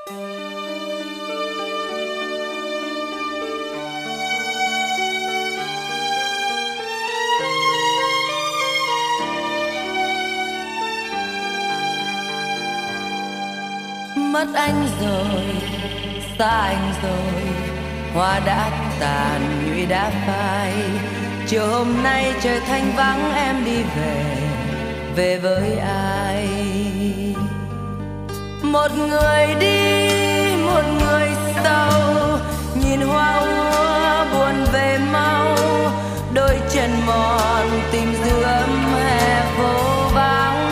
Mất anh rồi, xa anh rồi, hoa đã tàn, nhụy đã phai. Chiều hôm nay trời thanh vắng, em đi về, về với ai? Một người đi, một người sau, nhìn hoa úa buồn về mau. Đôi chân mòn tìm giữa hè phố vắng.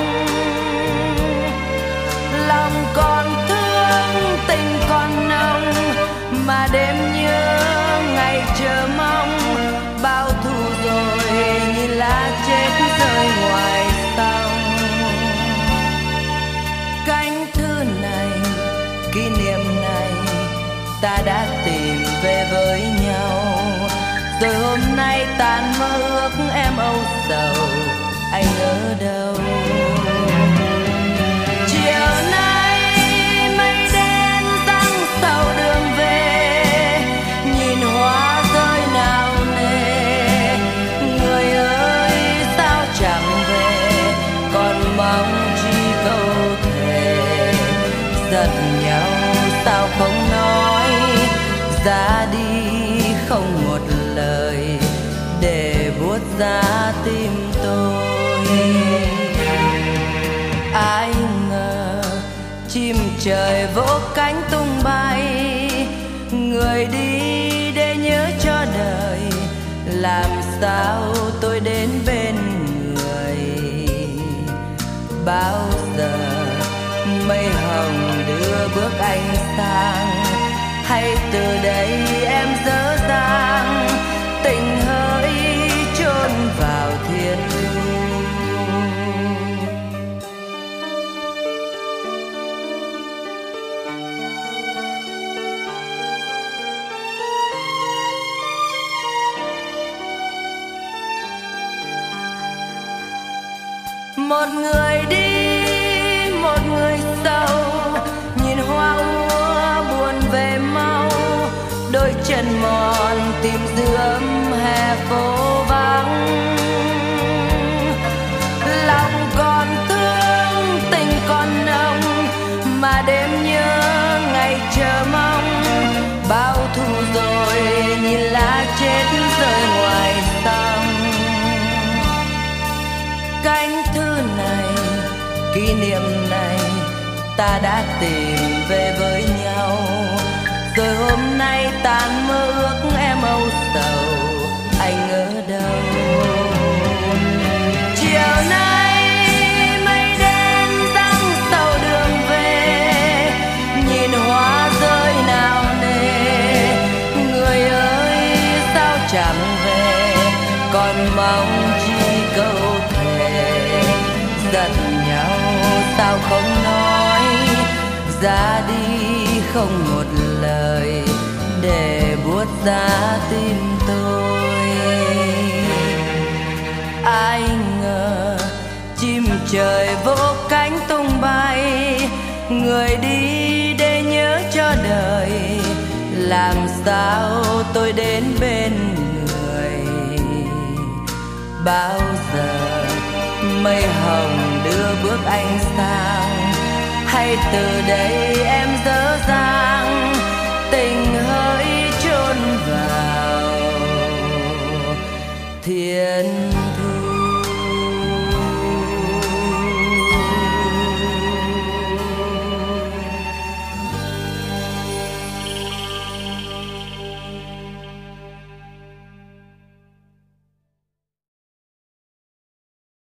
Lòng còn thương, tình còn nồng, mà đêm nhớ ngày chờ mong. Bao thu rồi nhìn lá chết rơi ngoài sông. Cánh thư này, kỷ niệm này, ta đã tìm về với nhau. Rồi hôm nay tàn mơ ước em âu sầu, anh ở đâu? Chiều nay mây đen giăng sầu đường về, nhìn hoa rơi nào nề. Người ơi sao chẳng về, còn mong chi câu thề. Giận nhau sao không nói, ra đi không một lời để buốt giá tim tôi. Ai ngờ chim trời vỗ cánh tung bay, người đi để nhớ cho đời. Làm sao tôi đến bên người? Bao giờ mây hồng đưa bước anh sang, hay từ đây em dở dang tình hỡi chôn vào thiên thu. Một người đi, một người sâu, nhìn hoa úa buồn về mau. Đôi chân mòn tìm giữa hè phố vắng. Lòng còn thương, tình còn nồng, mà đêm nhớ ngày chờ mong. Bao thu rồi nhìn lá chết rơi ngoài sông. Cánh thư này, kỷ niệm này, ta đã tìm về với nhau. Rồi hôm nay tàn mơ ước em âu sầu, anh ở đâu? Chiều nay mây đen giăng sầu đường về, nhìn hoa rơi nào nề. Người ơi sao chẳng về, còn mong chi câu thề. Giận nhau sao không nói, ra đi không một lời để buốt giá tim tôi. Ai ngờ chim trời vỗ cánh tung bay, người đi để nhớ cho đời. Làm sao tôi đến bên người? Bao giờ mây hồng đưa bước anh sang, hay từ đây